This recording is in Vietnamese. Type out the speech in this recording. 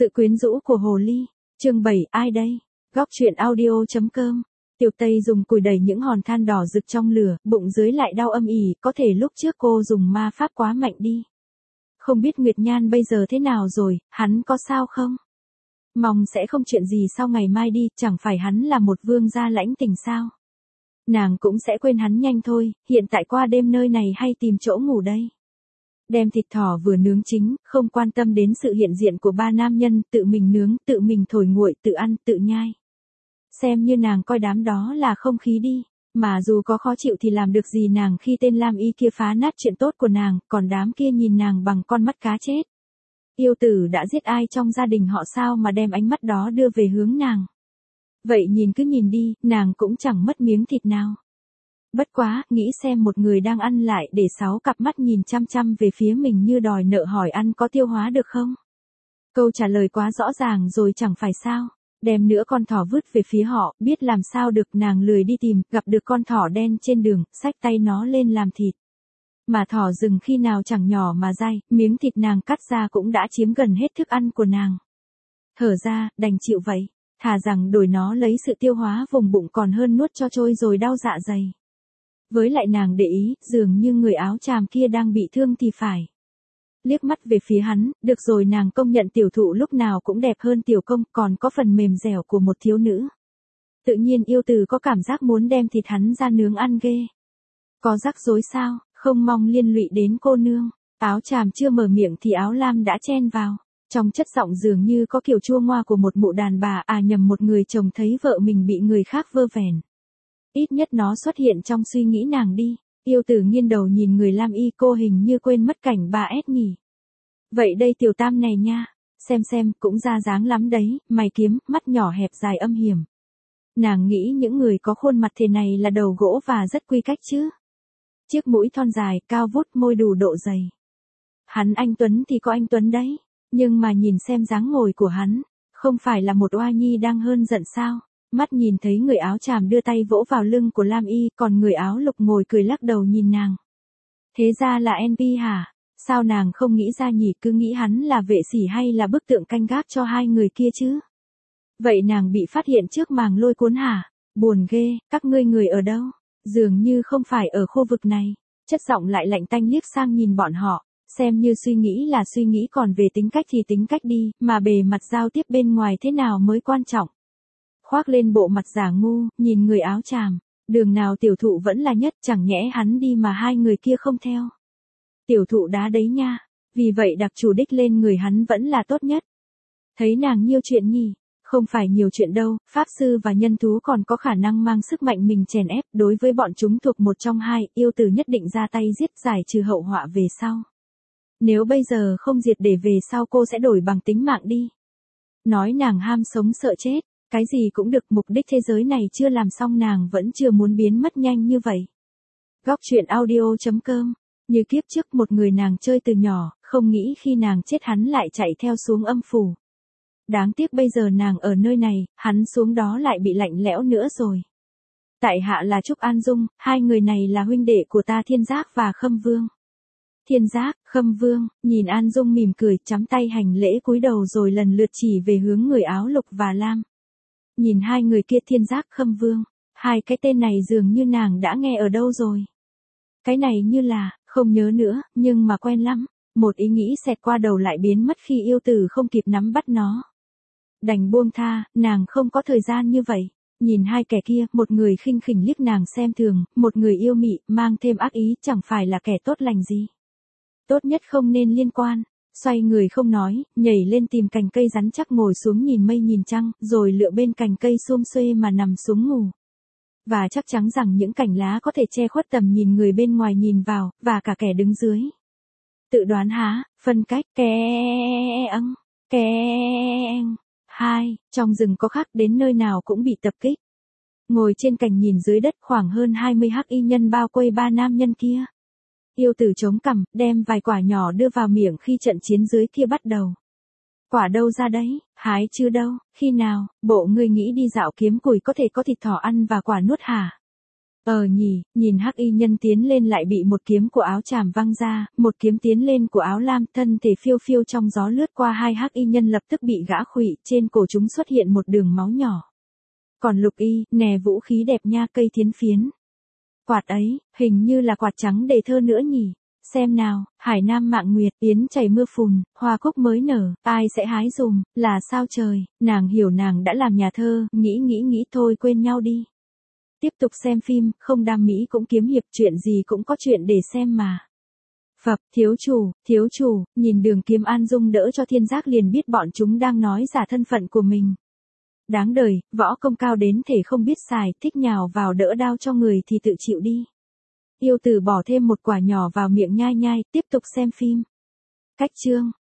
Sự quyến rũ của hồ ly. Chương 7, ai đây? Góc truyện audio.com. Tiểu Tây dùng cùi đẩy những hòn than đỏ rực trong lửa, bụng dưới lại đau âm ỉ, có thể lúc trước cô dùng ma pháp quá mạnh đi. Không biết Nguyệt Nhan bây giờ thế nào rồi, hắn có sao không? Mong sẽ không chuyện gì sau ngày mai đi, chẳng phải hắn là một vương gia lãnh tình sao? Nàng cũng sẽ quên hắn nhanh thôi, hiện tại qua đêm nơi này hay tìm chỗ ngủ đây. Đem thịt thỏ vừa nướng chín, không quan tâm đến sự hiện diện của ba nam nhân, tự mình nướng, tự mình thổi nguội, tự ăn, tự nhai. Xem như nàng coi đám đó là không khí đi, mà dù có khó chịu thì làm được gì nàng khi tên Lam Y kia phá nát chuyện tốt của nàng, còn đám kia nhìn nàng bằng con mắt cá chết. Yêu tử đã giết ai trong gia đình họ sao mà đem ánh mắt đó đưa về hướng nàng. Vậy nhìn cứ nhìn đi, nàng cũng chẳng mất miếng thịt nào. Bất quá, nghĩ xem một người đang ăn lại để 6 cặp mắt nhìn chăm chăm về phía mình như đòi nợ hỏi ăn có tiêu hóa được không? Câu trả lời quá rõ ràng rồi chẳng phải sao. Đem nữa con thỏ vứt về phía họ, biết làm sao được, nàng lười đi tìm, gặp được con thỏ đen trên đường, xách tay nó lên làm thịt. Mà thỏ rừng khi nào chẳng nhỏ mà dai, miếng thịt nàng cắt ra cũng đã chiếm gần hết thức ăn của nàng. Thở ra, đành chịu vậy, thà rằng đổi nó lấy sự tiêu hóa vùng bụng còn hơn nuốt cho trôi rồi đau dạ dày. Với lại nàng để ý, dường như người áo tràm kia đang bị thương thì phải. Liếc mắt về phía hắn, được rồi, nàng công nhận tiểu thụ lúc nào cũng đẹp hơn tiểu công, còn có phần mềm dẻo của một thiếu nữ. Tự nhiên yêu từ có cảm giác muốn đem thịt hắn ra nướng ăn ghê. Có rắc rối sao, không mong liên lụy đến cô nương. Áo tràm chưa mở miệng thì áo lam đã chen vào. Trong chất giọng dường như có kiểu chua ngoa của một mụ đàn bà, nhầm một người chồng thấy vợ mình bị người khác vơ vẻn. Ít nhất nó xuất hiện trong suy nghĩ nàng đi. Yêu tử nghiêng đầu nhìn người Lam Y, cô hình như quên mất cảnh bà ép nhỉ. Vậy đây tiểu tam này nha, xem cũng ra dáng lắm đấy, mày kiếm, mắt nhỏ hẹp dài âm hiểm. Nàng nghĩ những người có khuôn mặt thế này là đầu gỗ và rất quy cách chứ. Chiếc mũi thon dài, cao vút, môi đủ độ dày. Hắn anh Tuấn thì có anh Tuấn đấy, nhưng mà nhìn xem dáng ngồi của hắn, không phải là một oa nhi đang hơn giận sao? Mắt nhìn thấy người áo tràm đưa tay vỗ vào lưng của Lam Y, còn người áo lục ngồi cười lắc đầu nhìn nàng. Thế ra là NP hả? Sao nàng không nghĩ ra nhỉ, cứ nghĩ hắn là vệ sĩ hay là bức tượng canh gác cho hai người kia chứ? Vậy nàng bị phát hiện trước màng lôi cuốn hả? Buồn ghê, các ngươi người ở đâu? Dường như không phải ở khu vực này. Chất giọng lại lạnh tanh liếc sang nhìn bọn họ, xem như suy nghĩ là suy nghĩ, còn về tính cách thì tính cách đi, mà bề mặt giao tiếp bên ngoài thế nào mới quan trọng. Khoác lên bộ mặt giả ngu, nhìn người áo tràm, đường nào tiểu thụ vẫn là nhất, chẳng nhẽ hắn đi mà hai người kia không theo. Tiểu thụ đá đấy nha, vì vậy đặc chủ đích lên người hắn vẫn là tốt nhất. Thấy nàng nhiều chuyện nhỉ, không phải nhiều chuyện đâu, pháp sư và nhân thú còn có khả năng mang sức mạnh mình chèn ép, đối với bọn chúng thuộc một trong hai, yêu tử nhất định ra tay giết giải trừ hậu họa về sau. Nếu bây giờ không diệt để về sau cô sẽ đổi bằng tính mạng đi. Nói nàng ham sống sợ chết. Cái gì cũng được, mục đích thế giới này chưa làm xong nàng vẫn chưa muốn biến mất nhanh như vậy. Góc truyện audio.com. Như kiếp trước một người nàng chơi từ nhỏ, không nghĩ khi nàng chết hắn lại chạy theo xuống âm phủ. Đáng tiếc bây giờ nàng ở nơi này, hắn xuống đó lại bị lạnh lẽo nữa rồi. Tại hạ là Trúc An Dung, hai người này là huynh đệ của ta Thiên Giác và Khâm Vương. Thiên Giác, Khâm Vương, nhìn An Dung mỉm cười, chắm tay hành lễ cúi đầu rồi lần lượt chỉ về hướng người áo lục và lam. Nhìn hai người kia Thiên Giác, Khâm Vương, hai cái tên này dường như nàng đã nghe ở đâu rồi. Cái này như là, không nhớ nữa, nhưng mà quen lắm. Một ý nghĩ xẹt qua đầu lại biến mất khi yêu tử không kịp nắm bắt nó. Đành buông tha, nàng không có thời gian như vậy. Nhìn hai kẻ kia, một người khinh khỉnh liếc nàng xem thường, một người yêu mị, mang thêm ác ý, chẳng phải là kẻ tốt lành gì. Tốt nhất không nên liên quan. Xoay người không nói, nhảy lên tìm cành cây rắn chắc ngồi xuống nhìn mây nhìn trăng, rồi lựa bên cành cây xum xuê mà nằm xuống ngủ. Và chắc chắn rằng những cành lá có thể che khuất tầm nhìn người bên ngoài nhìn vào, và cả kẻ đứng dưới. Tự đoán há, phân cách, hai, trong rừng có khác, đến nơi nào cũng bị tập kích. Ngồi trên cành nhìn dưới đất, khoảng hơn 20 hắc y nhân bao quây ba nam nhân kia. Yêu tử chống cằm, đem vài quả nhỏ đưa vào miệng khi trận chiến dưới kia bắt đầu. Quả đâu ra đấy, hái chưa đâu, khi nào, bộ ngươi nghĩ đi dạo kiếm củi có thể có thịt thỏ ăn và quả nuốt hả? Nhỉ, nhìn hắc y nhân tiến lên lại bị một kiếm của áo tràm văng ra, một kiếm tiến lên của áo lam, thân thể phiêu phiêu trong gió lướt qua hai hắc y nhân lập tức bị gã khuỵu, trên cổ chúng xuất hiện một đường máu nhỏ. Còn Lục Y, nè vũ khí đẹp nha, cây thiến phiến. Quạt ấy, hình như là quạt trắng đầy thơ nữa nhỉ. Xem nào, hải nam mạng nguyệt, yến chảy mưa phùn, hoa cúc mới nở, ai sẽ hái dùm, là sao trời, nàng hiểu nàng đã làm nhà thơ, nghĩ thôi quên nhau đi. Tiếp tục xem phim, không đam mỹ cũng kiếm hiệp, chuyện gì cũng có chuyện để xem mà. Phập, thiếu chủ, nhìn Đường Kiếm An Dung đỡ cho Thiên Giác liền biết bọn chúng đang nói giả thân phận của mình. Đáng đời, võ công cao đến thể không biết xài, thích nhào vào đỡ đao cho người thì tự chịu đi. Yêu Tử bỏ thêm một quả nhỏ vào miệng nhai nhai, tiếp tục xem phim. Cách chương